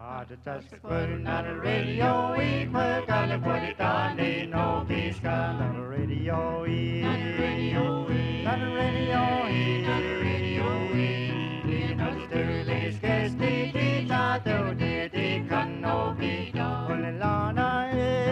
Just putting on the radio, we gotta put it on, ain't no peace on the radio, on the radio, on the radio, on the radio, in the Sterling Sketchy, the can no be done. Well, Lana,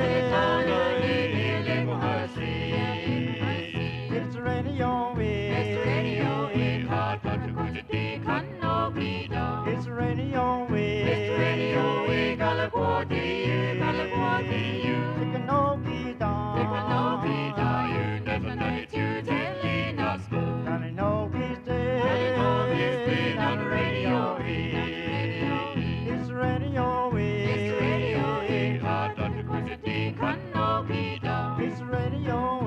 it's radio, it's radio, hard to put it, can no be done. It's radio, it's radio, California, it can no be done. It can no be done. You never know it, you telling us. Johnny no he's dead. Johnny he's dead on the radio. It's radio, it's radio, hard to put it, can no be done. It's radio,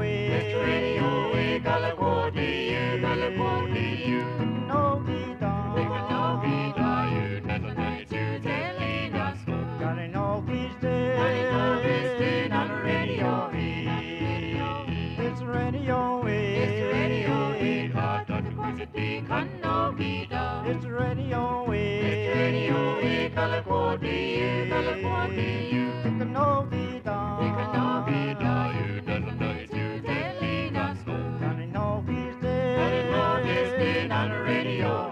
California, it can no be done. It can no be done. You never know it, you telling us. Johnny no he's dead. Johnny no he's dead on the radio. It's radio, hard to put it, can no be done. It's radio, California, it can no be done. It can no be done. You never know it, you telling us. Johnny no he's dead. Johnny no he's dead on the radio.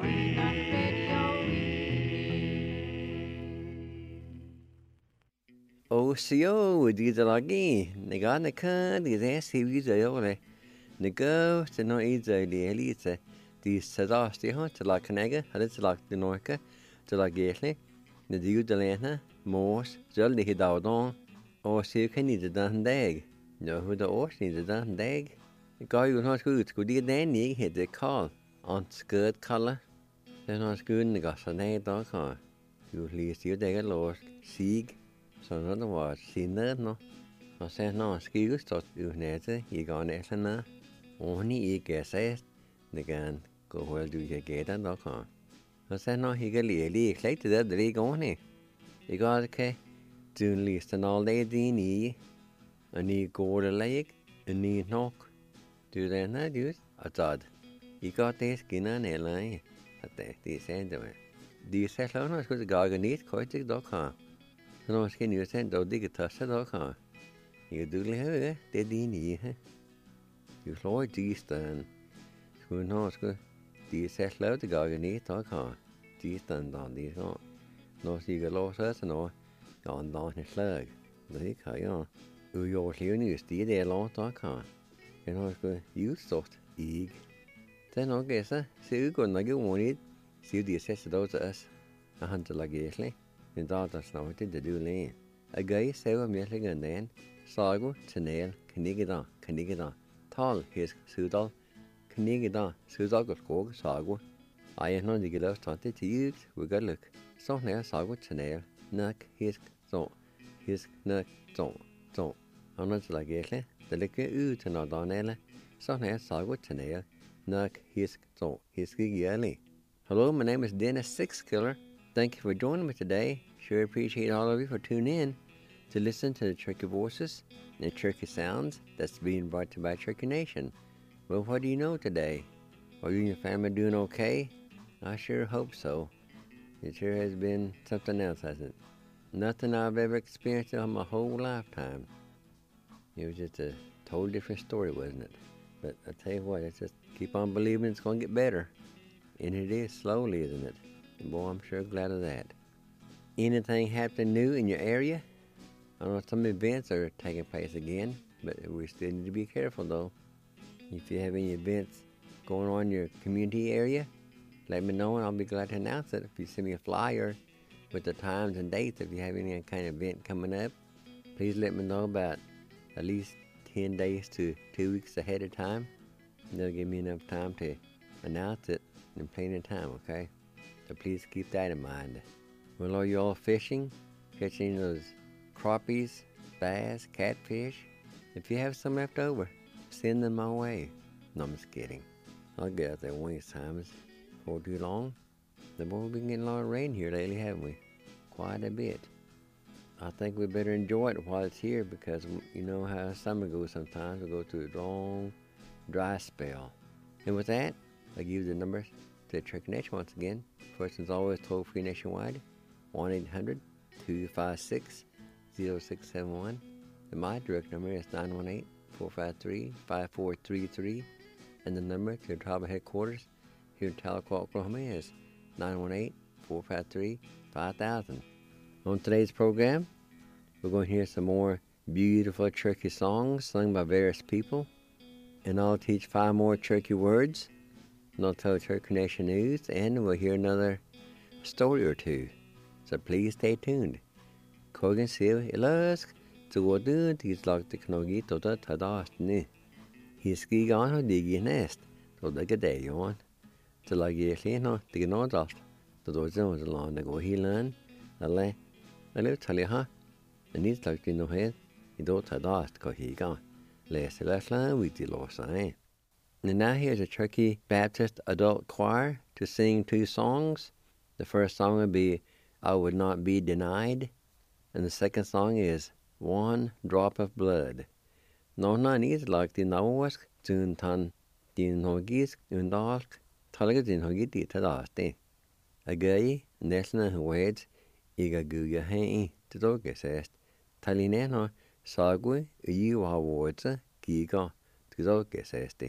OCO didalagi negana kan di desi vidayole nego te no iza di elite di sadasti ho te la kanega hade te la de norka te la gesle ne diu de lena mos jol di hidawdon OCO kan ni de dan dag no hu de os ni de dan dag ga ju no skut di den ni hede call on skirt color den no skun ne ga sanay da ka ju lis ju de los sig så det var sinnet nå. Og så nå skriver stått uhnete I går næsene. Og ni ikke sæt. Det kan gå vel du ikke gætter nok. Og så nå ikke lige klædt det der går ni. Det går ikke. Du listen all det din I. Og ni går det læg. Og ni nok. Du den her du. Og så I går det skinnerne eller I. At det sagde det var. De sagde slå når skulle gå ned køjt det dog. Nå skal ni jo sende og digge tasse da kan. Jeg duglig høye, det din I. Du slår I distan. Skulle nå skulle de sætte lav til gangen I da kan. Distan da de så. Nå siger lov så til nå. Ja, en dag en slag. Det kan ja. Ujord livene stige det lov da kan. Jeg nå skulle udstort I. Den nok er så. Se udgående ikke ordentligt. Se de sætte da til os. Og han til lage æslig. En dag der snart det du læge. Jeg gav selv mere længere den. Sago, Tanel, Kanigida. Tal, Hisk, Sudal. Kanigida, Sudal og Skog, Sago. Ej, når de gælder stående til ud, vi gør lyk. Så nær Sago, Tanel. Nak, Hisk, så. Hisk, nak, så. Og når det er gælde, der ligger ud til når Danelle. Så nær Sago, Tanel. Nak, Hisk, så. Hisk, ikke Hello, my name is Dennis Sixkiller. Thank you for joining me today. Sure appreciate all of you for tuning in to listen to the Cherokee Voices and Cherokee Sounds that's being brought to you by Cherokee Nation. Well, what do you know today? Are you and your family doing okay? I sure hope so. It sure has been something else, hasn't it? Nothing I've ever experienced in my whole lifetime. It was just a totally different story, wasn't it? But I tell you what, it's just keep on believing it's going to get better. And it is slowly, isn't it? And boy, I'm sure glad of that. Anything happening new in your area? I know some events are taking place again, but we still need to be careful though. If you have any events going on in your community area, let me know and I'll be glad to announce it. If you send me a flyer with the times and dates, if you have any kind of event coming up, please let me know about at least 10 days to 2 weeks ahead of time. And that'll give me enough time to announce it in plenty of time, okay? So please keep that in mind. Well, are you all fishing? Catching those crappies, bass, catfish? If you have some left over, send them my way. No, I'm just kidding. I'll get out there one of these times. For too long. The boy, we've been getting a lot of rain here lately, haven't we? Quite a bit. I think we better enjoy it while it's here because you know how summer goes sometimes. We go through a long, dry spell. And with that, I give you the numbers to the Cherokee Nation once again. First, as always, toll-free nationwide, 256-0671. And my direct number is 918-453-5433. And the number to the tribal headquarters here in Tahlequah, Oklahoma is 918-453-5000. On today's program, we're going to hear some more beautiful Cherokee songs sung by various people. And I'll teach 5 more Cherokee words. And I'll tell Cherokee Nation news. And we'll hear another story or two. So please stay tuned. Kogan Siv Ilask to go do these like the Knogi to the Tadast ni. He's ski on her diggy nest to the day on. To like ye no, the no dust. The doors on the lawn to go healan. A lay. I live tell you, huh? And he's like no head. You don't Tadast go he gone. Less less land with the lost sign. And now here's a Cherokee Baptist adult choir to sing 2 songs. The first song will be I Would Not Be Denied. And the second song is One Drop of Blood. No needs like the Nawask, Jun Tan, Din Hogis, Undalk, Talagadin Hogiti Tadaste. A gay, Nesna Weds, Iga Guga Hay, Tidogesest, Talineno, Sagui, Uwa Wodza, Giga, Tidogeseste.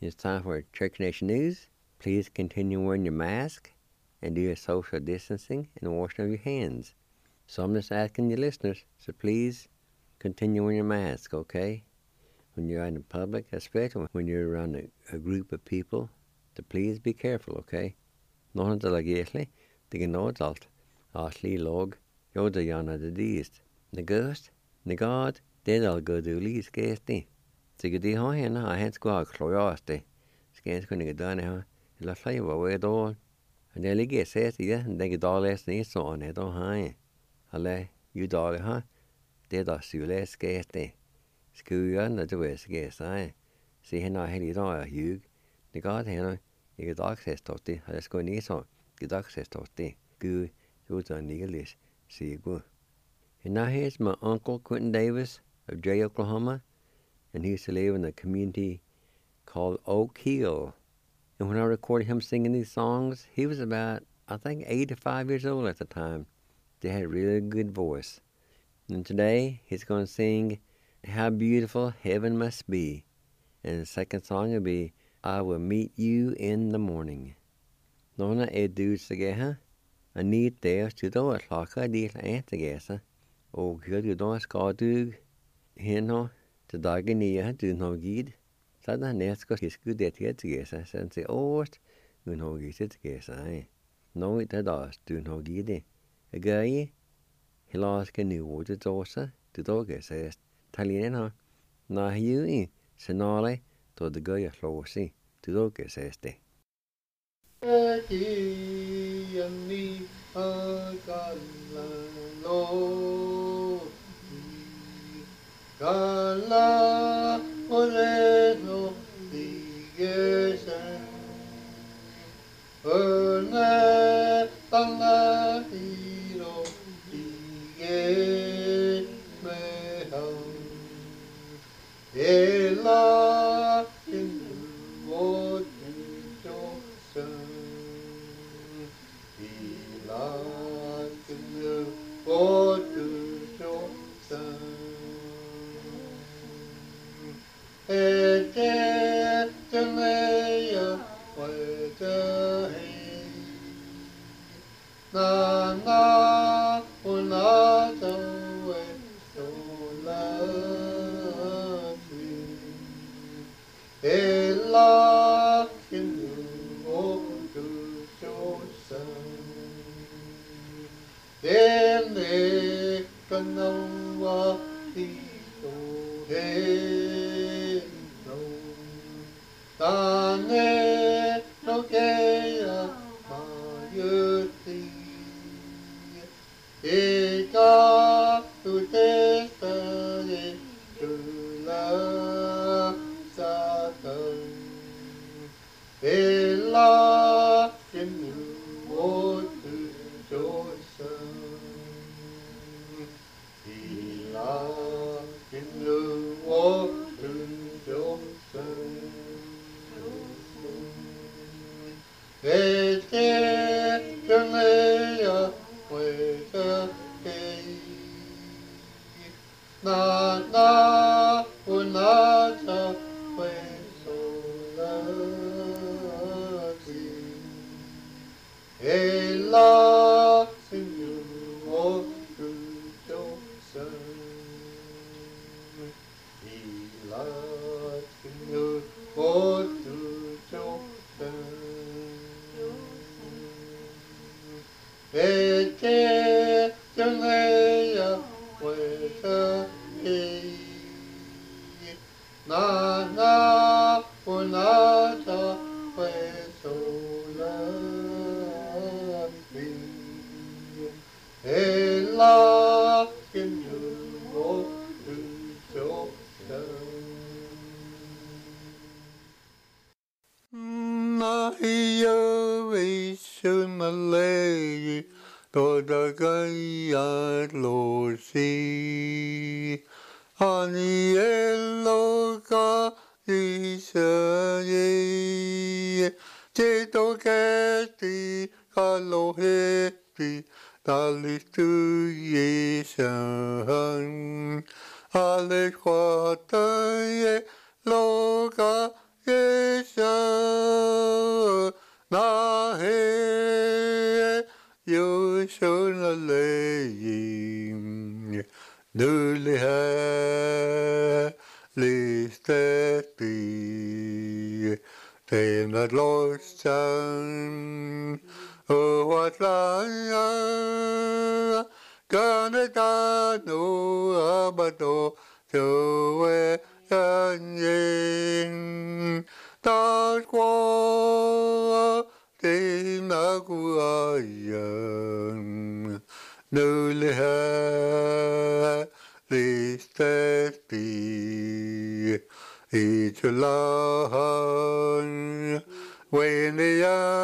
It's time for Church Nation News. Please continue wearing your mask and do your social distancing and washing of your hands. So I'm just asking you listeners, so please continue wearing your mask, okay? When you're out in public, especially when you're around a group of people, to please be careful, okay? Nothing to like easily, they can know it's alt. Ashley log, you're the yana the deist. The ghost, the god, they'd all go do least gasty. So you do hang I had squad cloyasti. Scans going to get done now. It'll play away at all. And they'll get says to you, and they get all less than so on it, don't hang. Alle, you dog, huh? They'd all see less gasty. School on the West gas, I see him not any dog, Hugh. The god, you get access to it. Let's go near so get access to it. Good, it was on English. See you go. And now here's my uncle Quentin Davis of Jay, Oklahoma, and he used to live in a community called Oak Hill. And when I recorded him singing these songs, he was about, I think, 85 years old at the time. They had a really good voice. And today, he's going to sing How Beautiful Heaven Must Be. And the second song will be I Will Meet You in the Morning. Nona dudes together. I need there to do it like I did and together. Oh, good, you don't score do. Here no, the dog in the do no good. Så den næste skal skulle det til sig, så han siger, du har givet til sig. Nå, det er der, du har givet det. Jeg gør I, heller skal nu ud til dåse, du dog kan sige, taljen her, når jeg jo I, så når jeg, då det gør jeg slår sig, du dog kan sige det. Kala oleno digesen, erne tanga hiro diges meham, ela indu josen, ela indu josen. Na na una tawe sola ela kinu o tu chosa dene kanawa ti to he no tane no keya mayuti Eka tu te sare tu la satan Ela kenu o tu josan Ela kenu o tu josan Ete keneya Na na unata pesola ela sinu o josan ela sinu o josan Ete teneya pueda na na unata pesola ela kinu o josan na hiyo malay toda gaya lo si anielo ka isaye te to keti kalo heti talistu yesan ale kwata ye lo ka yes tristesse, then the Lord's son, oh, what lion, gonna no abato, so yin, the squaw, the naguayan, no liha, this thirsty, each alone, when they are,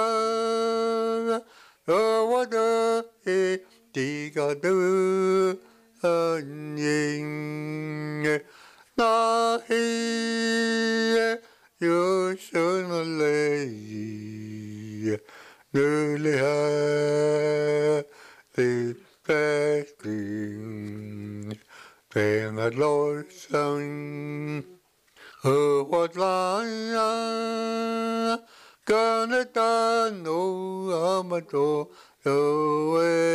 oh, what the diga do, yin, na he, you should lay, no liha, this thirsty, then the Lord sang, oh, what lion, gonna no amato, so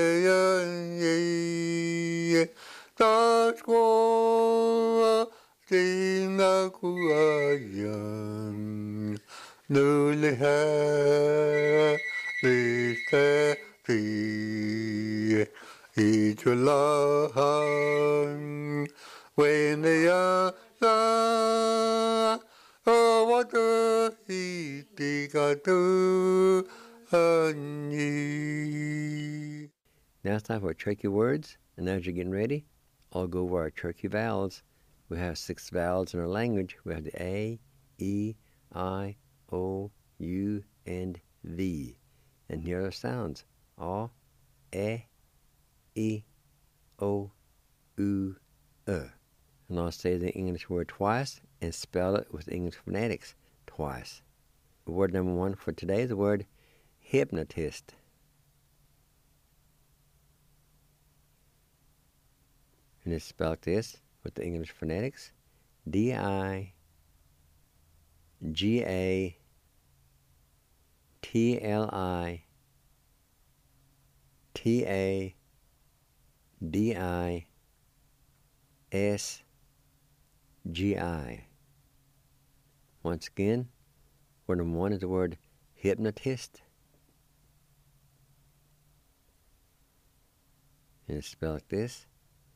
ye, that's what the nakuayan, no liha, this thirsty, each alone, when they are, oh, what the he got to Now it's time for Cherokee words, and as you're getting ready, I'll go over our Cherokee vowels. We have 6 vowels in our language. We have the A, E, I, O, U, and V. And here are the sounds. A, E, O, U, And I'll say the English word twice and spell it with English phonetics twice. Word number 1 for today is the word hypnotist. And it's spelled this with the English phonetics. D-I-G-A-T-A-D-I-S-G-I. Once again, word number 1 is the word hypnotist. And it's spelled like this.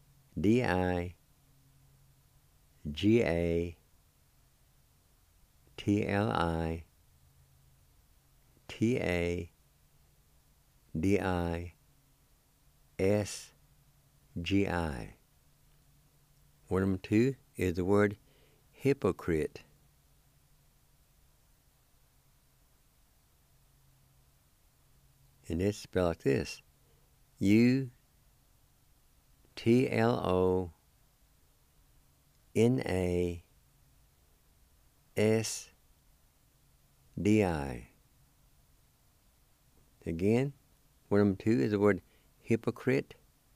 D-I-G-A-T-A-D-I-S-G-I. Word number 2 is the word hypocrite. And it's spelled like this. U-T-L-O-N-A-S-D-I. Again, word number 2 is the word hypocrite.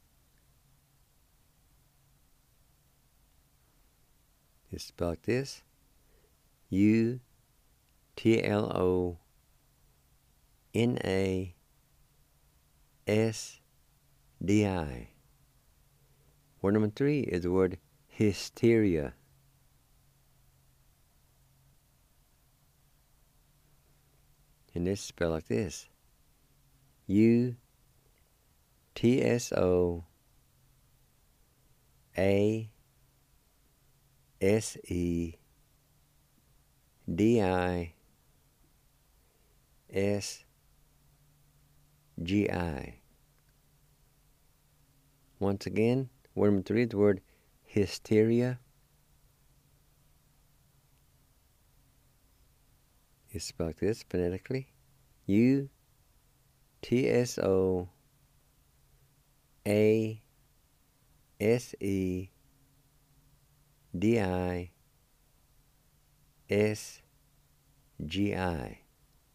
It's spelled like this. U-T-L-O-N-A-S-D-I. Word number 3 is the word hysteria. And it's spelled like this. U-T-S-O-A-S-E-D-I-S-G-I. Once again, word number 3 is the word hysteria. It's spelled like this phonetically. U-T-S-O-A-S-E-D-I-S-G-I.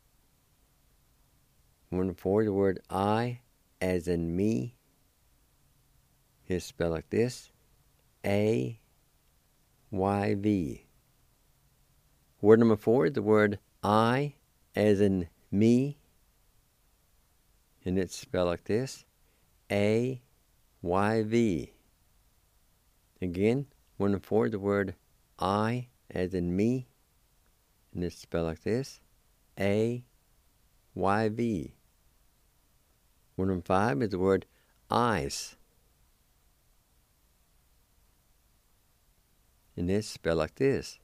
Word number 4 is the word I, as in me. It's spelled like this. A-Y-V. Word number 4 is the word I, as in me. And it's spelled like this. A-Y-V. Again, word number 4 is the word I as in me, and it's spelled like this, A-Y-V. One of 5 is the word eyes, and it's spelled like this,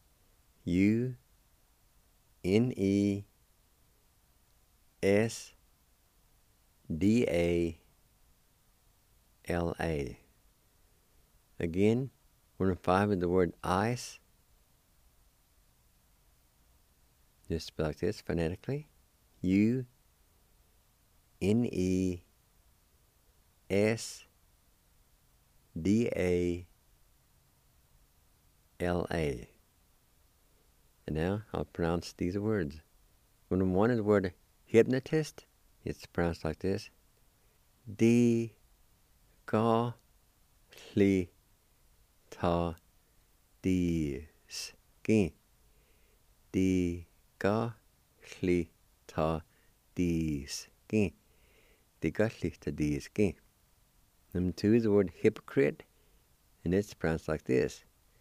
U-N-E-S-D-A-L-A. Again, one of 5 is the word ice. Just spell like this phonetically. U-N-E-S-D-A-L-A. And now I'll pronounce these words. One of 1 is the word hypnotist. It's pronounced like this. D-Ga-Li-Ta-Dis-Ki. D-Ga-Li-Ta-Dis-Ki. D-Ga-Li-Ta-Dis-Ki. Number 2 is the word hypocrite, and it's pronounced like this.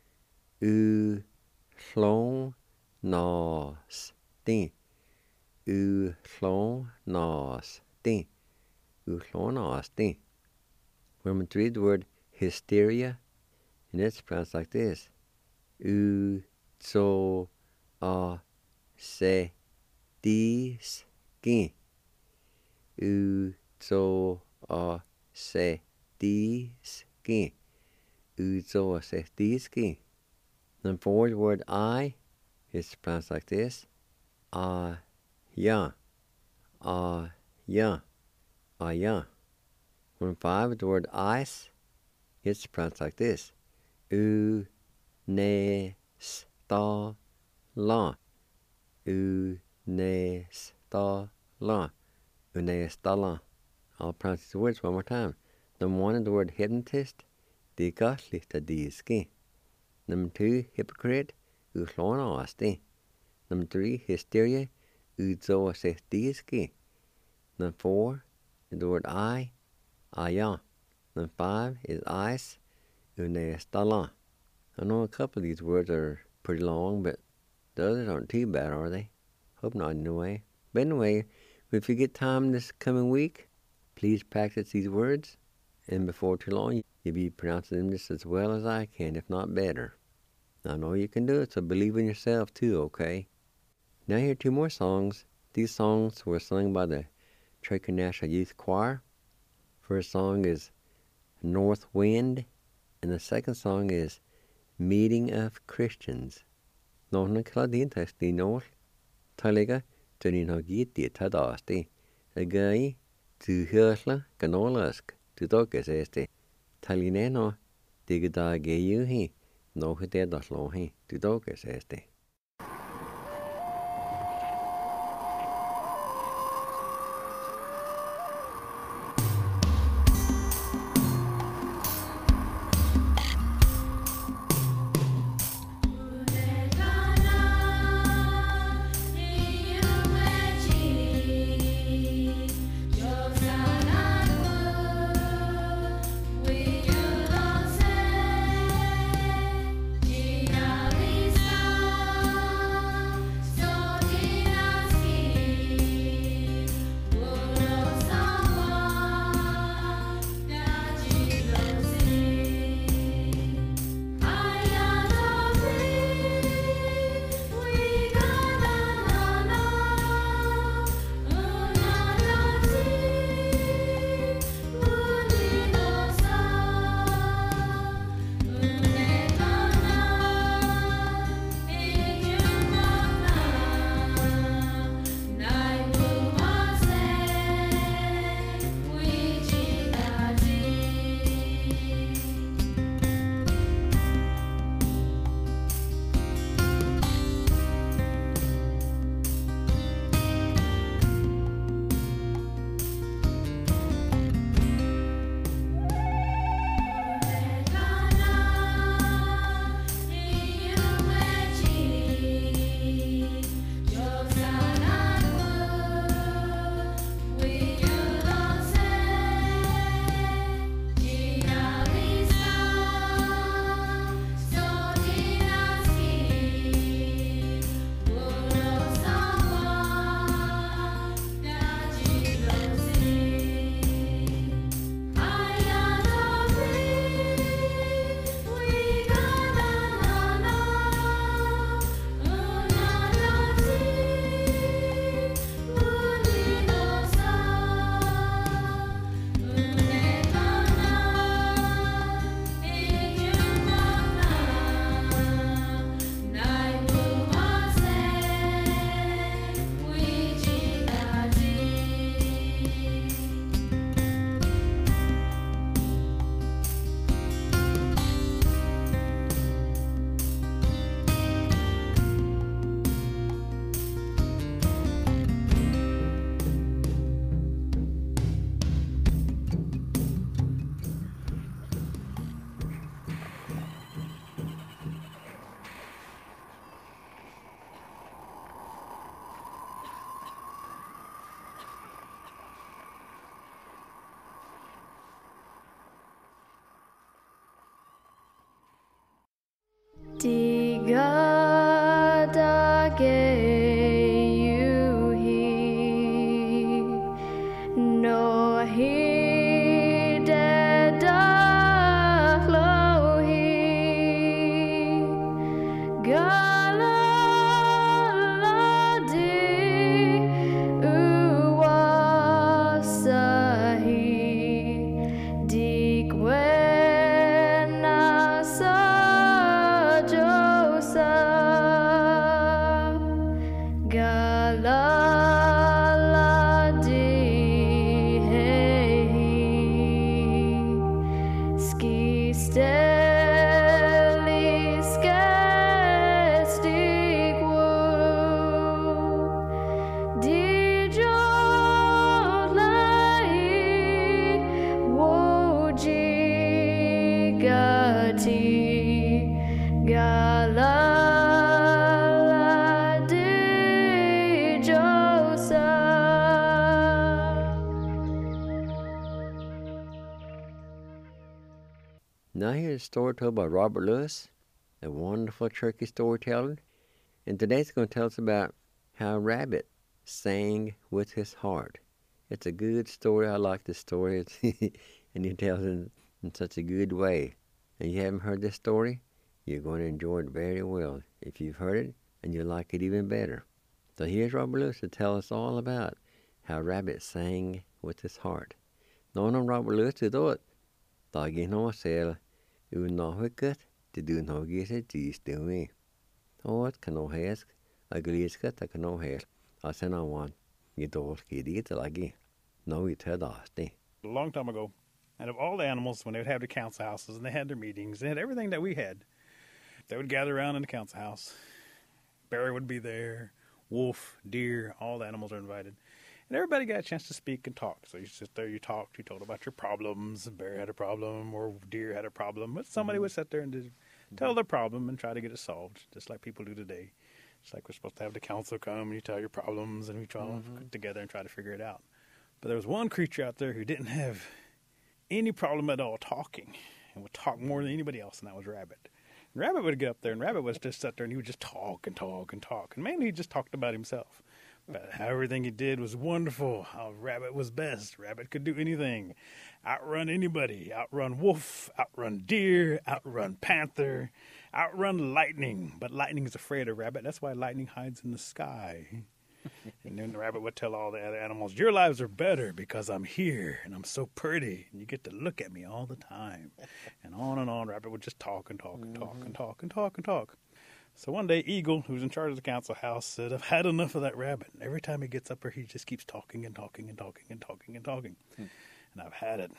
U-Hlon-Nos-Ti. U-Hlon-Nos-Ti. U-Hlon-Nos-Ti. Number 3 is the word hysteria, and it's pronounced like this. U-So-A-Se-Dis-Ki. U-So-A-Se-Dis-Ki. U-So-A-Se-Dis-Ki. Number 4 is the word I. It's pronounced like this. Ah-ya. Ah-ya. Ah-ya. Number 5 is the word ice. It's pronounced like this. U-ne-sta-la. U-ne-sta-la. U-ne-sta-la. I'll pronounce these words one more time. Number 1 is the word hypnotist. D-Ga-Li-Ta-Dis-Ki. Number 2, hypocrite. U-Hlon-Nos-Ti. Number 3, hysteria. U-Zo-A-Se-Dis-Ki. Number 4 is the word I. Ah-ya. Number 5 is ice. U-ne-sta-la. I know a couple of these words are pretty long, but the others aren't too bad, are they? Hope not, anyway. But anyway, if you get time this coming week, please practice these words, and before too long, you'll be pronouncing them just as well as I can, if not better. I know you can do it, so believe in yourself too, okay? Now here are 2 more songs. These songs were sung by the Traker National Youth Choir. First song is North Wind, and the second song is Meeting of Christians. Nóna Cladín Testi Nór, Taliga, Tunin Hogiti Tadasti, a guy to Hirsla, Ganolask, to Dogas Este, Talineno, Digada Gayuhi, no Hidedaslohi, to Dogas Este. We Now here's a story told by Robert Lewis, a wonderful Cherokee storyteller. And today's going to tell us about how a rabbit sang with his heart. It's a good story. I like this story. And he tells it in such a good way. And you haven't heard this story, you're going to enjoy it very well. If you've heard it, and you'll like it even better. So here's Robert Lewis to tell us all about how a rabbit sang with his heart. Någon Robert Lewis to do it. Dagi no sel unahuket to do no gisa tis to me. What can no hask, a gliska tak no hair. I send on one. You don't get it like no, it had a long time ago. And of all the animals, when they would have the council houses and they had their meetings, they had everything that we had. They would gather around in the council house. Bear would be there, wolf, deer, all the animals are invited. And everybody got a chance to speak and talk. So you sit there, you talked, you told about your problems. Bear had a problem or deer had a problem. But somebody would sit there and tell their problem and try to get it solved, just like people do today. It's like we're supposed to have the council come and you tell your problems and we try to get together and try to figure it out. But there was one creature out there who didn't have any problem at all talking and would talk more than anybody else, and that was Rabbit. And Rabbit would get up there, and Rabbit would just sit there and he would just talk and talk and talk. And mainly he just talked about himself. But how everything he did was wonderful, how Rabbit was best. Rabbit could do anything, outrun anybody, outrun wolf, outrun deer, outrun panther, outrun lightning. But lightning is afraid of Rabbit. That's why lightning hides in the sky. And then the Rabbit would tell all the other animals, your lives are better because I'm here and I'm so pretty and you get to look at me all the time. And on, Rabbit would just talk and talk and talk and talk and talk and talk. So one day, Eagle, who's in charge of the council house, said, I've had enough of that rabbit. And every time he gets up here, he just keeps talking and talking and talking and talking and talking. And I've had it.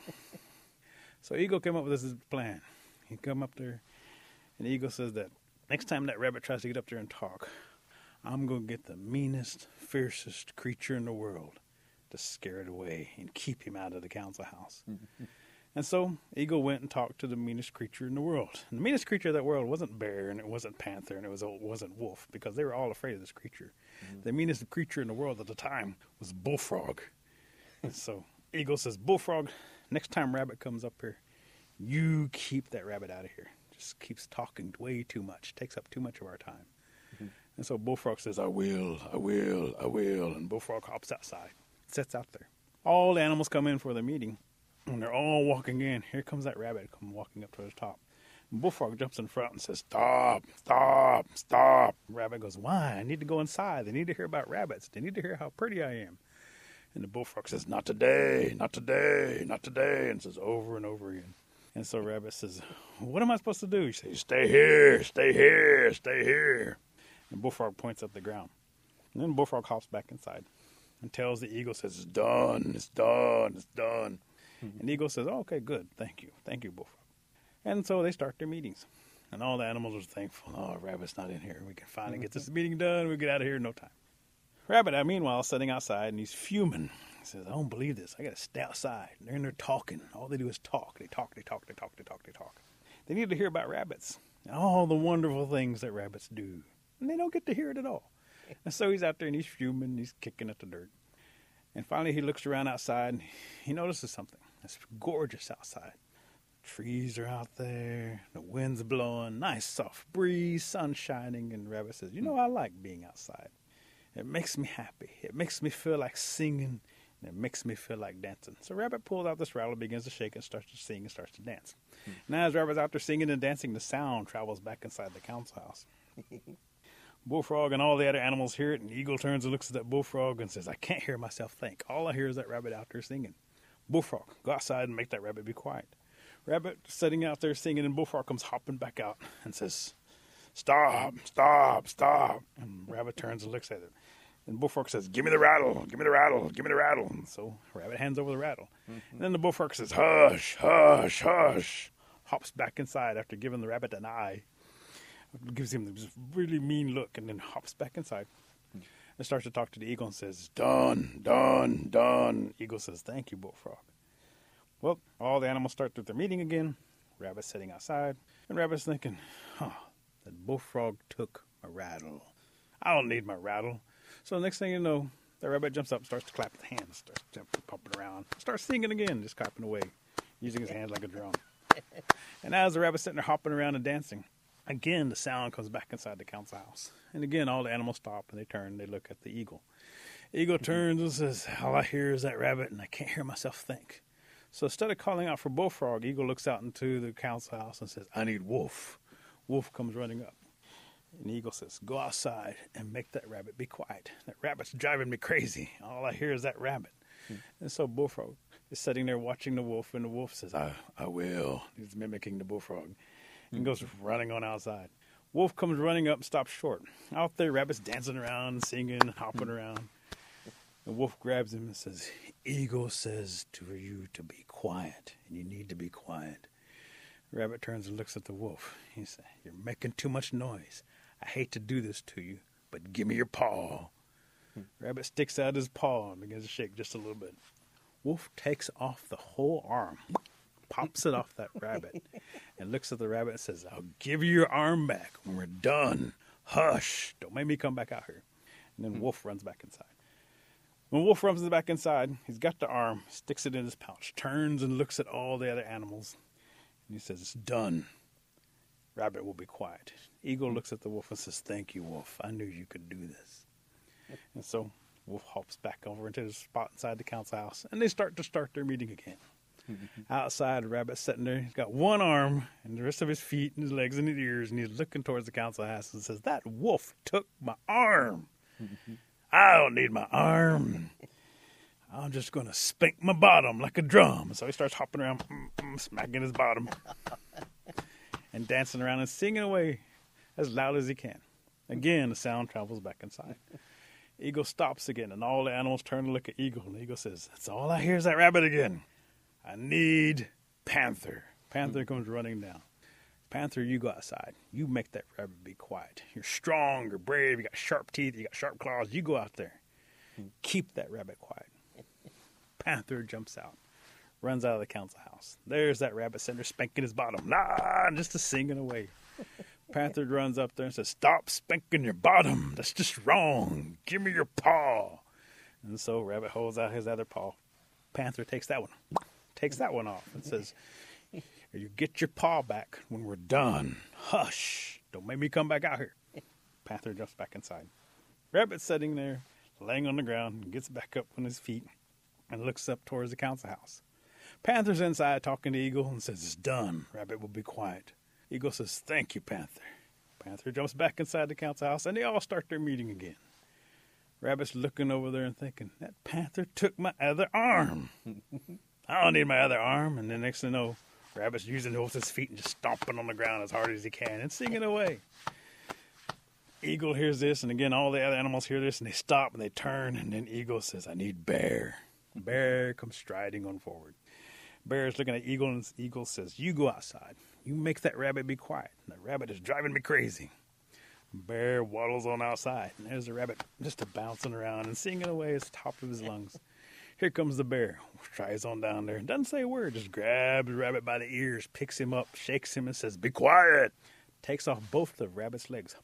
So Eagle came up with this plan. He come up there, and Eagle says that next time that rabbit tries to get up there and talk, I'm going to get the meanest, fiercest creature in the world to scare it away and keep him out of the council house. And so Eagle went and talked to the meanest creature in the world. And the meanest creature of that world wasn't bear, and it wasn't panther, and it wasn't wolf, because they were all afraid of this creature. The meanest creature in the world at the time was Bullfrog. And so Eagle says, Bullfrog, next time Rabbit comes up here, you keep that rabbit out of here. Just keeps talking way too much, takes up too much of our time. And so Bullfrog says, I will. And Bullfrog hops outside, sits out there. All the animals come in for the meeting. And they're all walking in. Here comes that rabbit come walking up to the top. And Bullfrog jumps in front and says, stop. Rabbit goes, why? I need to go inside. They need to hear about rabbits. They need to hear how pretty I am. And the Bullfrog says, not today, and says over and over again. And so Rabbit says, what am I supposed to do? He says, stay here. And Bullfrog points at the ground. And then Bullfrog hops back inside and tells the Eagle, says, it's done. And Eagle says, oh, okay, good. Thank you, Bullfrog. And so they start their meetings. And all the animals are thankful. Oh, Rabbit's not in here. We can finally get this meeting done. We'll get out of here in no time. Rabbit, meanwhile, is sitting outside, and he's fuming. He says, I don't believe this. I got to stay outside. They're in there talking. All they do is talk. They talk. They need to hear about rabbits and all the wonderful things that rabbits do. And they don't get to hear it at all. And so he's out there, and he's fuming. He's kicking at the dirt. And finally, he looks around outside, and he notices something. It's gorgeous outside. Trees are out there, the wind's blowing, nice soft breeze, sun shining, and Rabbit says, you know, I like being outside. It makes me happy. It makes me feel like singing, and it makes me feel like dancing. So Rabbit pulls out this rattle, begins to shake, and starts to sing and starts to dance. Now as Rabbit's out there singing and dancing, the sound travels back inside the council house. Bullfrog and all the other animals hear it, and Eagle turns and looks at that Bullfrog and says, I can't hear myself think. All I hear is that Rabbit out there singing. Bullfrog, go outside and make that Rabbit be quiet. Rabbit sitting out there singing, and Bullfrog comes hopping back out and says, stop, stop, stop. And Rabbit turns and looks at it. And Bullfrog says, give me the rattle, give me the rattle, give me the rattle. And so Rabbit hands over the rattle. And then the Bullfrog says, hush, hush, hush. Hops back inside after giving the Rabbit an eye. Gives him this really mean look, and then hops back inside. And starts to talk to the Eagle and says, done, done, done. Eagle says, thank you, Bullfrog. Well, all the animals start their meeting again. Rabbit's sitting outside, and Rabbit's thinking, that Bullfrog took my rattle. I don't need my rattle. So the next thing you know, the Rabbit jumps up, starts to clap his hands, starts jumping, pumping around, starts singing again, just clapping away, using his hands like a drum. And as the Rabbit's sitting there hopping around and dancing, again the sound comes back inside the council house. And again, all the animals stop, and they turn, they look at the Eagle. Eagle turns and says, all I hear is that Rabbit, and I can't hear myself think. So instead of calling out for Bullfrog, Eagle looks out into the council house and says, I need Wolf. Wolf comes running up. And Eagle says, go outside and make that Rabbit be quiet. That Rabbit's driving me crazy. All I hear is that Rabbit. And so Bullfrog is sitting there watching the Wolf, and the Wolf says, I will. He's mimicking the Bullfrog and goes running on outside. Wolf comes running up and stops short. Out there, Rabbit's dancing around, singing, hopping around. The Wolf grabs him and says, Eagle says to you to be quiet, and you need to be quiet. Rabbit turns and looks at the Wolf. He says, you're making too much noise. I hate to do this to you, but give me your paw. Rabbit sticks out his paw and begins to shake just a little bit. Wolf takes off the whole arm, pops it off that Rabbit, and looks at the Rabbit and says, I'll give you your arm back when we're done. Hush, don't make me come back out here. And then Wolf runs back inside. When Wolf runs back inside, he's got the arm, sticks it in his pouch, turns and looks at all the other animals, and he says, it's done. Rabbit will be quiet. Eagle looks at the Wolf and says, thank you, Wolf. I knew you could do this. And so Wolf hops back over into the spot inside the council house, and they start their meeting again. Outside, Rabbit's sitting there. He's got one arm and the rest of his feet and his legs and his ears, and he's looking towards the council house and says, that Wolf took my arm. I don't need my arm. I'm just going to spank my bottom like a drum. So he starts hopping around, smacking his bottom, and dancing around and singing away as loud as he can. Again, the sound travels back inside. Eagle stops again, and all the animals turn to look at Eagle, and Eagle says, that's all I hear is that Rabbit again. I need Panther. Panther comes running down. Panther, you go outside. You make that Rabbit be quiet. You're strong, you're brave, you got sharp teeth, you got sharp claws. You go out there. Keep that Rabbit quiet. Panther jumps out, runs out of the council house. There's that Rabbit sitting there spanking his bottom. Just a singing away. Panther runs up there and says, stop spanking your bottom. That's just wrong. Give me your paw. And so Rabbit holds out his other paw. Panther takes that one off and says, you get your paw back when we're done. Hush. Don't make me come back out here. Panther jumps back inside. Rabbit's sitting there, laying on the ground, and gets back up on his feet and looks up towards the council house. Panther's inside talking to Eagle and says, it's done. Rabbit will be quiet. Eagle says, thank you, Panther. Panther jumps back inside the council house, and they all start their meeting again. Rabbit's looking over there and thinking, that Panther took my other arm. I don't need my other arm. And then next thing you know, Rabbit's using both his feet and just stomping on the ground as hard as he can and singing away. Eagle hears this, and again, all the other animals hear this, and they stop and they turn, and then Eagle says, I need Bear. Bear comes striding on forward. Bear is looking at Eagle, and Eagle says, you go outside. You make that Rabbit be quiet. That Rabbit is driving me crazy. Bear waddles on outside, and there's the Rabbit just bouncing around and singing away at the top of his lungs. Here comes the Bear. Tries on down there. Doesn't say a word. Just grabs the Rabbit by the ears, picks him up, shakes him, and says, be quiet. Takes off both the Rabbit's legs.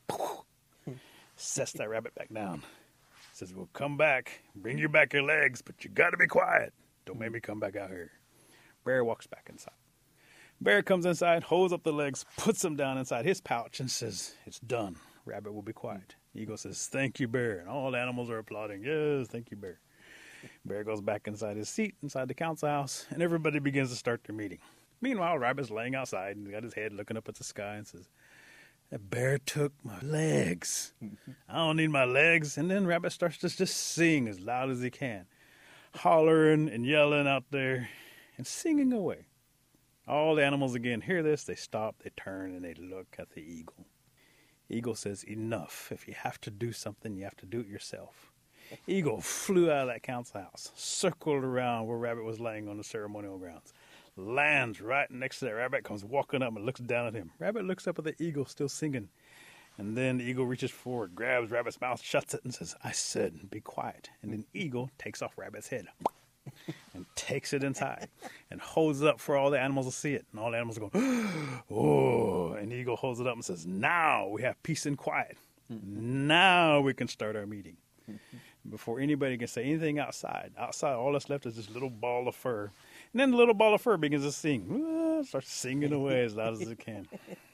Sets that Rabbit back down. Says, we'll come back. Bring you back your legs, but you got to be quiet. Don't make me come back out here. Bear walks back inside. Bear comes inside, holds up the legs, puts them down inside his pouch, and says, "It's done. Rabbit will be quiet." Eagle says, "Thank you, Bear." And all the animals are applauding. "Yes, thank you, Bear." Bear goes back inside his seat, inside the council house, and everybody begins to start their meeting. Meanwhile, Rabbit's laying outside and got his head looking up at the sky and says, "The bear took my legs. I don't need my legs." And then Rabbit starts to just sing as loud as he can, hollering and yelling out there and singing away. All the animals again hear this. They stop, they turn, and they look at the eagle. Eagle says, "Enough. If you have to do something, you have to do it yourself." Eagle flew out of that council house, circled around where Rabbit was laying on the ceremonial grounds, lands right next to that rabbit, comes walking up and looks down at him. Rabbit looks up at the eagle still singing, and then the eagle reaches forward, grabs Rabbit's mouth, shuts it, and says, "I said, be quiet." And then eagle takes off Rabbit's head and takes it inside and holds it up for all the animals to see it. And all the animals are going, "Oh," and the eagle holds it up and says, "Now we have peace and quiet. Now we can start our meeting." Before anybody can say anything outside, all that's left is this little ball of fur. And then the little ball of fur begins to sing. Starts singing away as loud as it can.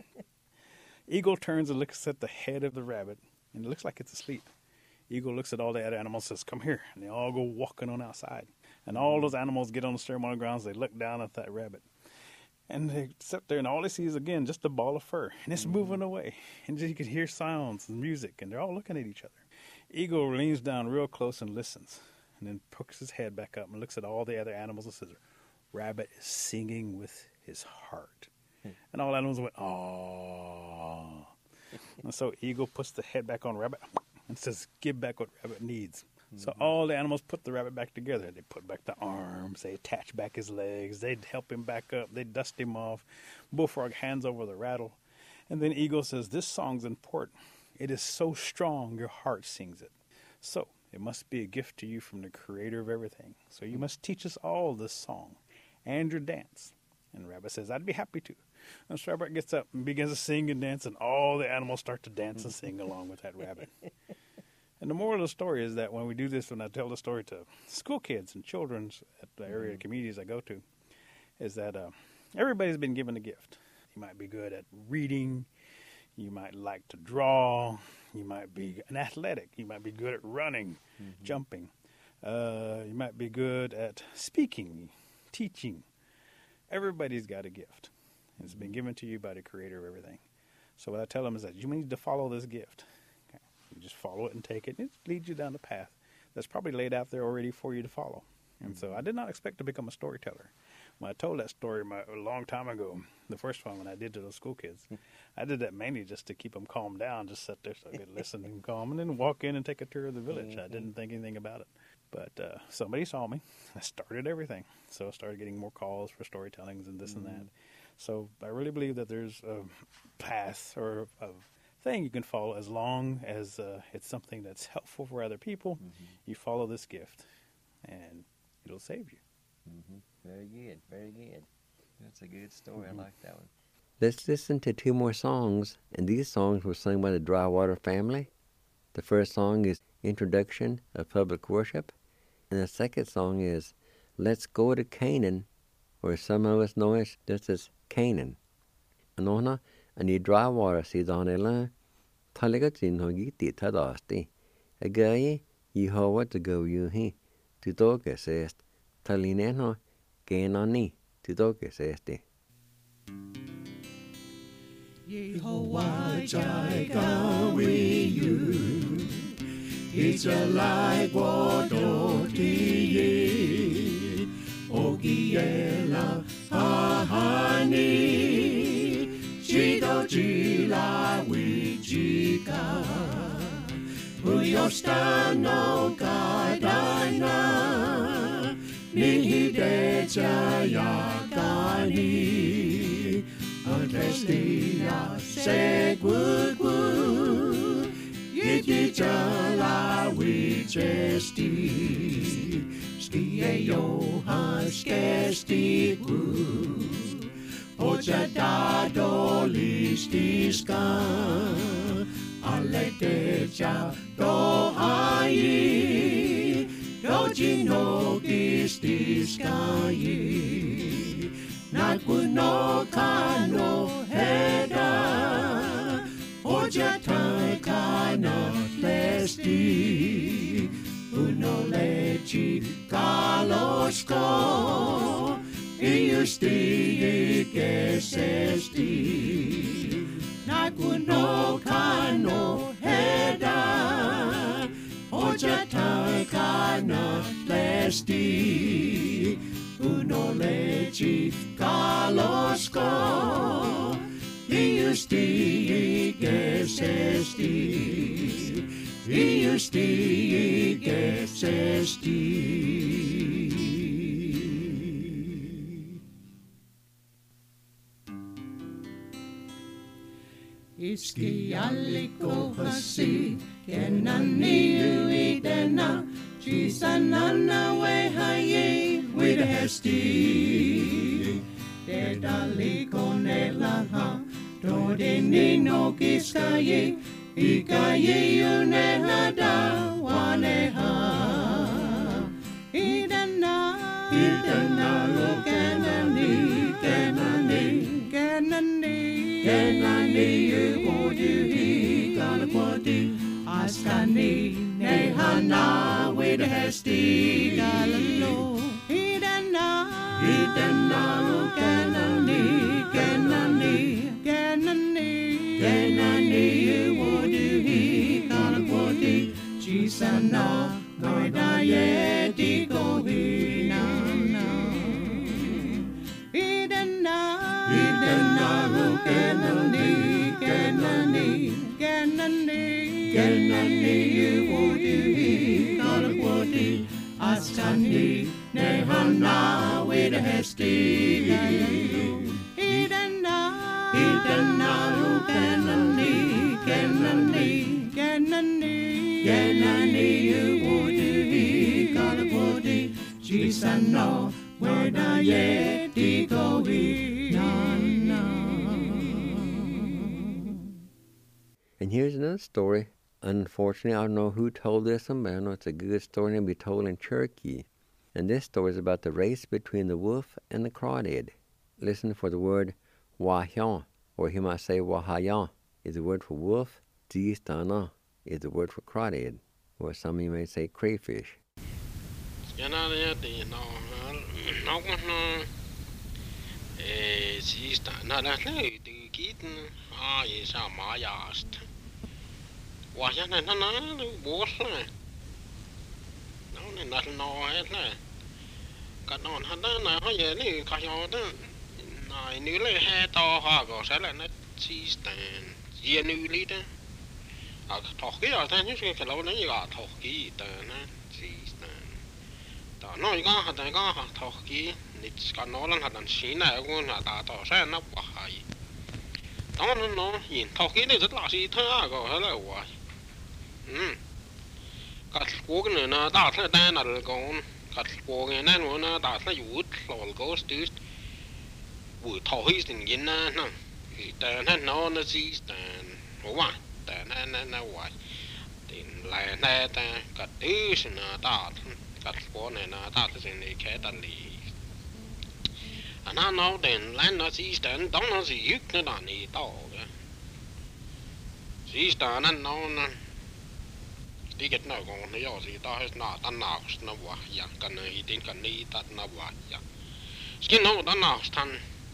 Eagle turns and looks at the head of the rabbit, and it looks like it's asleep. Eagle looks at all the other animals and says, "Come here." And they all go walking on outside. And all those animals get on the ceremonial grounds. They look down at that rabbit. And they sit there, and all they see is, again, just a ball of fur. And it's moving away. And you can hear sounds and music, and they're all looking at each other. Eagle leans down real close and listens, and then pokes his head back up and looks at all the other animals and says, "Rabbit is singing with his heart." And all animals went, "Aww." And so Eagle puts the head back on Rabbit and says, "Give back what Rabbit needs." So all the animals put the rabbit back together. They put back the arms. They attach back his legs. They'd help him back up. They dust him off. Bullfrog hands over the rattle. And then Eagle says, "This song's important. It is so strong, your heart sings it. So it must be a gift to you from the creator of everything. So you must teach us all this song and your dance." And Rabbit says, "I'd be happy to." And so Rabbit gets up and begins to sing and dance, and all the animals start to dance and sing along with that rabbit. And the moral of the story is that when we do this, when I tell the story to school kids and children at the area communities I go to, is that everybody's been given a gift. You might be good at reading. You might like to draw. You might be an athletic. You might be good at running, jumping. You might be good at speaking, teaching. Everybody's got a gift. It's been given to you by the creator of everything. So what I tell them is that you need to follow this gift. Okay? You just follow it and take it. And it leads you down the path that's probably laid out there already for you to follow. And so I did not expect to become a storyteller. When I told that story a long time ago, the first one when I did to those school kids, I did that mainly just to keep them calmed down, just sit there so I could listen and calm, and then walk in and take a tour of the village. I didn't think anything about it. But somebody saw me. I started everything. So I started getting more calls for storytellings and this and that. So I really believe that there's a path or a thing you can follow as long as it's something that's helpful for other people. You follow this gift, and it'll save you. Very good, very good. That's a good story. I like that one. Let's listen to two more songs, and these songs were sung by the Drywater family. The first song is Introduction of Public Worship, and the second song is Let's Go to Canaan, or some of us know it just as Canaan. Anona, and the Drywater sees on the line, Taligatin Hogiti Tadasti, a guy, Yehovah to go you he, to talk says, Talineno, Canani, to talk says the. Yehovah Jireh with you. It's a like water tea. Ogiela ahani. Chido chila wichika. Uyostano kadana. Nihidecha yakani. Atestia segugu. Yitjala wichesti. Skie Johan skestigu. Ocha dadolistiska. Aletecha dohai. Dojinogistiska. Not Puno kano heda Ojata kana lesti Uno lechi kalosko Iusti gesesti Nakuno kano heda Ojata kana lesti Uno lechi kalosko Iusti gesesti Iusti gesesti Iski alliko hasi Kenani uidena Chisanana wehaye Widhesti Dedaliko nelaha Dodini no kiskaye Ikaye unehada waneha Idana lo kenani Uoduhi Galakwadi Askani Nehana Widhesti Galalo Idana lo kenani Uoduhi Galakwadi Chisana Noidaye Dikohi Nana Idana lo kenani Uoduhi Galakwadi Askani Nehana Widhesti Idana lo kenani Uoduhi Galakwadi Chisana Noidaye Dikohi Nana. And here's another story. Unfortunately, I don't know who told this one, but I know it's a good story and it'll be told in Cherokee. And this story is about the race between the wolf and the crawdad. Listen for the word wahyan, or he might say wahayan is the word for wolf. Tistana is the word for crawdad, or some of you may say crayfish. And I know then land us eastern, don't know the you can on the dog. Eastern and known. They get no going to yours, it is not a nouse, no wa, young can he think I need that no wa, young. Skin no the nouse tan.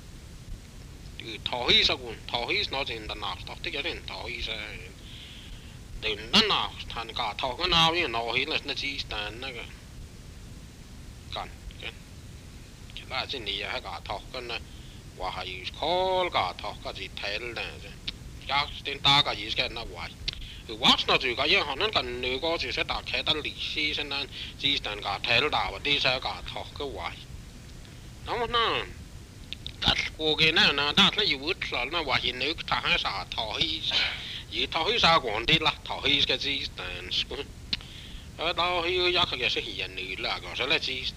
Toys are good, toys not in the nouse, to get in toys. Then the nouse tan got talking now, you know, he lets the eastern nigger. Gun. That's in the got talking. What I use call got talk as he tell them. Just in dark, I use getting away. Who watch not to go on and new goes is at our cattle season and season got tell our this got talk away. No, that's walking and that you would tell me what he knew to has our toys. You toys are going to let toys get these dance. Although you yak guess he and new lag or so let's east.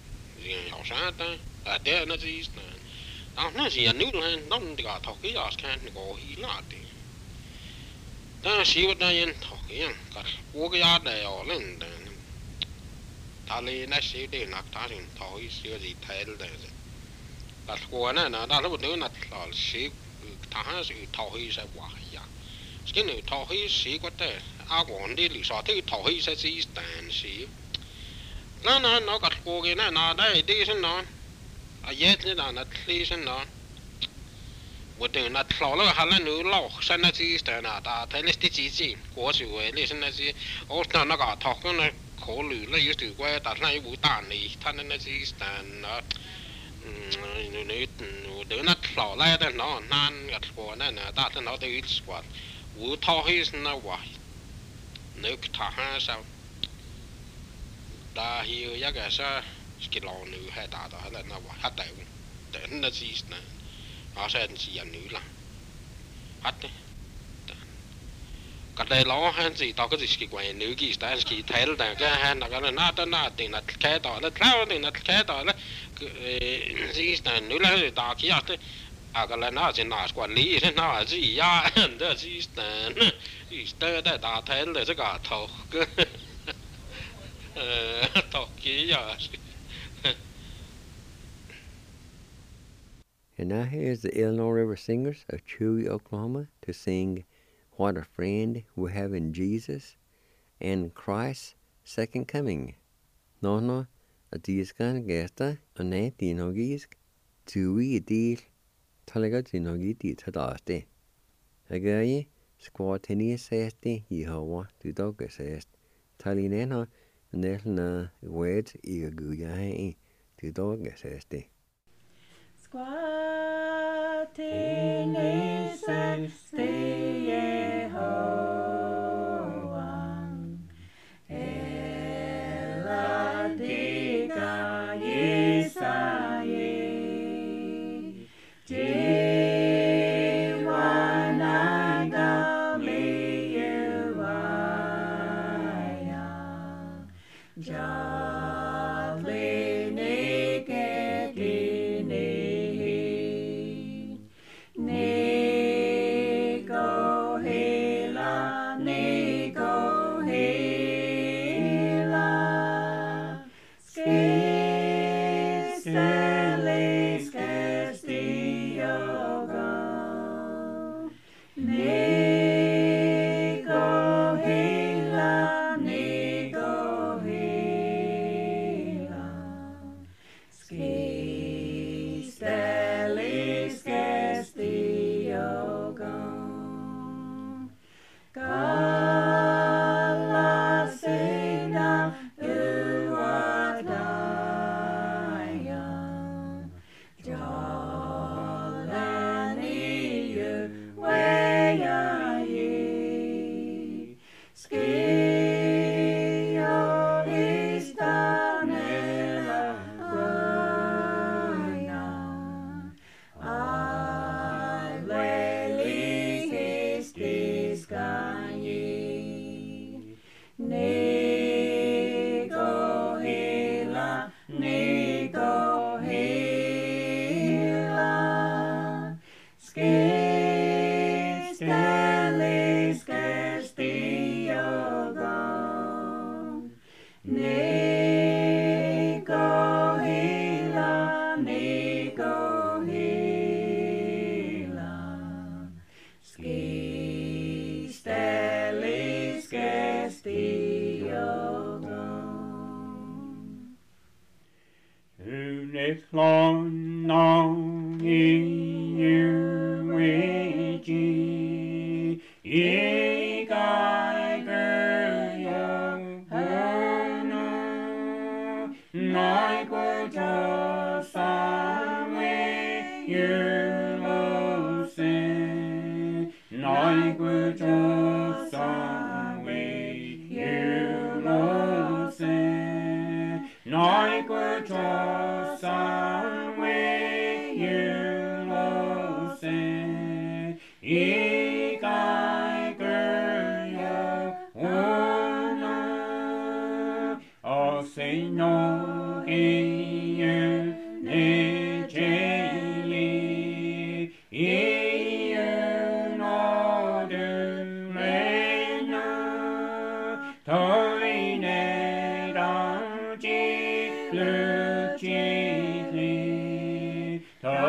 That there not east. Now, see a new land, don't got talking, I can't go he not. Then she would die in talking, got walk out there all in. Tally, next day, not touching toys, see the tail there. đặt qua nè nó đã lúc nữa là sĩ thằng sự thọ huy sẽ quả ya cái này thọ huy sĩ có thể áo quần đi lì xỏ thì thọ huy sẽ chỉ tàn sĩ nó gặt qua cái này nó đây đi xem nó à yết như là nó đi xem nó我等那老了还那牛老山那只在那大台那的机器过去喂那是那只我那个头跟那考虑了有时怪但那有不大呢他那只在那你等那老来的那难个过那大的那都有吃过我讨黑是那话那个他还少大有一个是个老女还大的还那话还带等那只呢họ sẽ chỉ ăn nữa là hết đấy cái đây lo hắn chỉ tao cái gì cái quay nữ cái ta cái thấy là cái hắn là cái nó tên là tiền là cái tao nó theo tiền là cái tao nó gì là nữ là tao kia thế à cái là nó chỉ nói quản lý thế nó gì ya đó gì là cái đó tao thấy là cái thầu cái thầu kia And now here's the Illinois River Singers of Chewy, Oklahoma, to sing What a Friend We Have in Jesus and Christ's Second Coming. No, a discan gesta, a net dinogisk, Chewy deal, Talaga dinogiti tadaste. A guy, squatini sesti, Yehovah, to dogus est, Talinena, Nelna, words, Igaguya, to dogus este. Squatini sesti Yehovah, Eladika Yisaye, Jiwanaga Liyuaya, Long long in your way, ye guy girl, like what just way you lose, like what just way you lose, like what just way you lose, ye guy girl, oh say no, here, ne jelly, here, no, do, no, toine, da, ji, le, ji,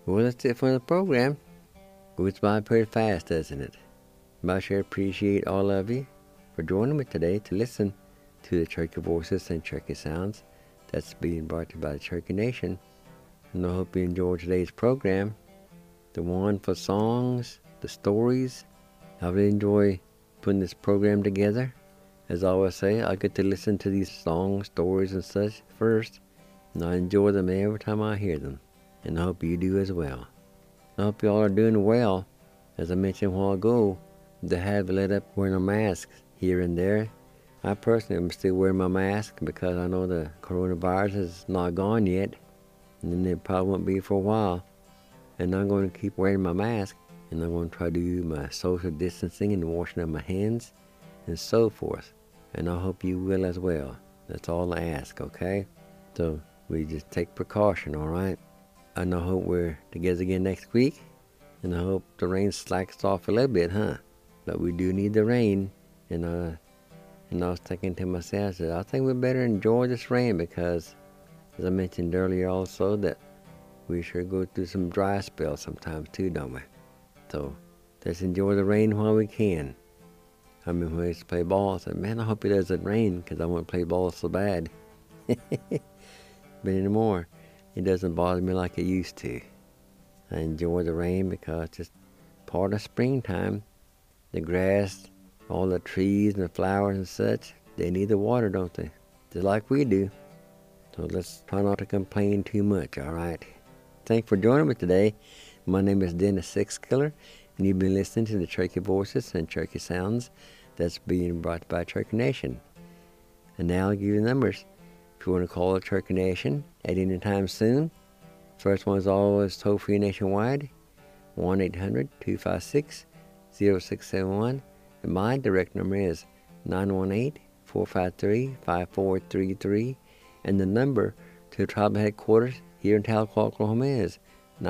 Well, that's it for the program. Goes by pretty fast, doesn't it? I sure appreciate all of you for joining me today to listen to the Cherokee Voices and Cherokee Sounds that's being brought to you by the Cherokee Nation. And I hope you enjoyed today's program. The wonderful songs, the stories. I really enjoy putting this program together. As I always say, I get to listen to these songs, stories, and such first, and I enjoy them every time I hear them. And I hope you do as well. I hope you all are doing well. As I mentioned a while ago, they have let up wearing a mask here and there. I personally am still wearing my mask because I know the coronavirus is not gone yet, and it probably won't be for a while. And I'm going to keep wearing my mask, and I'm going to try to do my social distancing and washing of my hands and so forth. And I hope you will as well. That's all I ask, okay? So we just take precaution, all right? And I hope we're together again next week. And I hope the rain slacks off a little bit, huh? But we do need the rain. And I was thinking to myself that I think we better enjoy this rain because, as I mentioned earlier also, that we sure go through some dry spells sometimes too, don't we? So let's enjoy the rain while we can. I mean, when I used to play ball, I said, man, I hope it doesn't rain because I want to play ball so bad. But anymore, it doesn't bother me like it used to. I enjoy the rain because it's part of springtime. The grass, all the trees and the flowers and such, they need the water, don't they? Just like we do. So let's try not to complain too much, all right? Thanks for joining me today. My name is Dennis Sixkiller, and you've been listening to the Cherokee Voices and Cherokee Sounds that's being brought by Cherokee Nation. And now I'll give you the numbers. If you want to call the Cherokee Nation at any time soon, first one is always toll-free nationwide, 1-800-256-0671. And my direct number is 918-453-5433. And the number to the tribal headquarters here in Tahlequah, Oklahoma is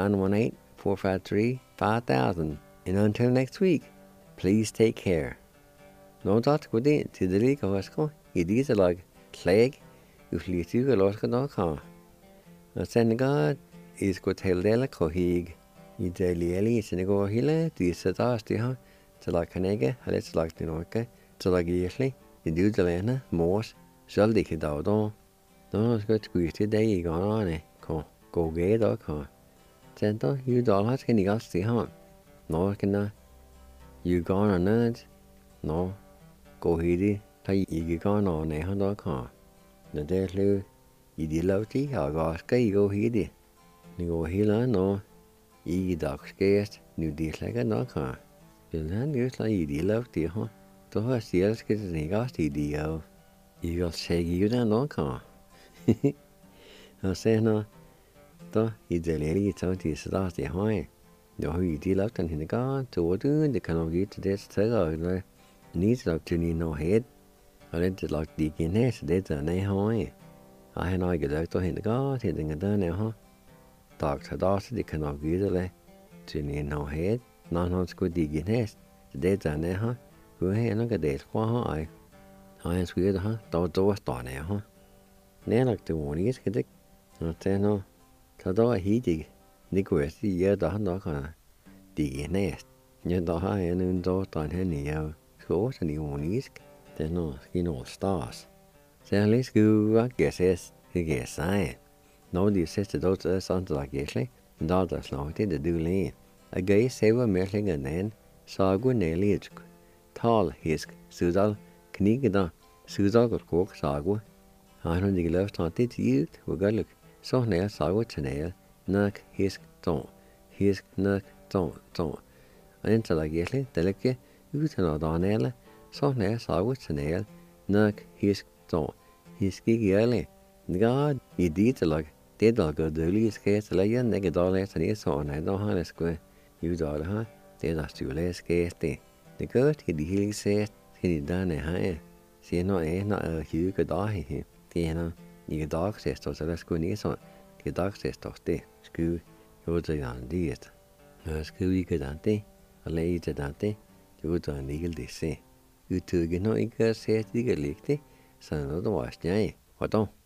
918-453-5000. And until next week, please take care. No dot go din to the league of it is a log clegg if you do a lot of car. A send God is go tell dela cohig. You daily is in a go hilla, the sadasti ha, to like a nega, let's like the norca, to like yearly, you do the lena, morse, shall they hit out on. No, it's good to today you gone on it. Go get or car. Sento, you dollars can you got the hunt. No, can you gone on nerd? No, go hiddy, play you gone on a hundred car. The day flew, you did love tea, I got skate go hiddy. You go hilla, no, you dog scarce, you did like a knock car. You learn just like you did love tea, huh? To her seals get the gas tea deal. You got shaggy you down no car. I say no. Đó, i det lille tog til så der høj. Når vi de lagt den hende gar, to du det kan nok give til det steder eller ni til til ni no head. Og det lagt de igen her så det der nej høj. Og han har ikke lagt hende gar til den der nær her. Tak til der så det kan nok give det til ni no head. Når han skulle de igen her så det der nær her. Hvor her nok det fra høj. Og han skulle det her, der står nær her. Nær lagt det ordentligt skal det. Og det no. Så da hidig, det kunne jeg sige, at han nok har det næst. Jeg da har jeg en dotter henne i skolen i unisk. Det er noget skin stars. Så jeg lige skulle ikke ses, ikke sige. Når de sidste dotter er sådan der gæslig, da der slag til det du lige. Jeg gav sever mere længere end, så gå nærligt. Tal hisk, sudal, knigge der, sudal godt kok, sago. Han har ikke løft han det tid, hvor godt så nær sago til nær, nok hisk ton, hisk nok ton. Og indtil der gæslig, der ligger uden at der nærle, så nær sago til nær, nok hisk ton, hisk ikke ærlig. Nødvendig i dit lag, det der gør dølige skæs til lægen, ikke dårlig til det så nær, der har det skulle udale her, det der stille skæs det. Det gør til de hele sæt, til de der nær her, siger når hygge der her, det er når i dagsæster, så der skulle nære så, det dagsæster det, skulle jo til den det. Når skulle ikke den det, og lade til den det, jo der en ikke det se. Udtrykke når ikke sæt ikke ligge det, så når der var stjæg, og dog.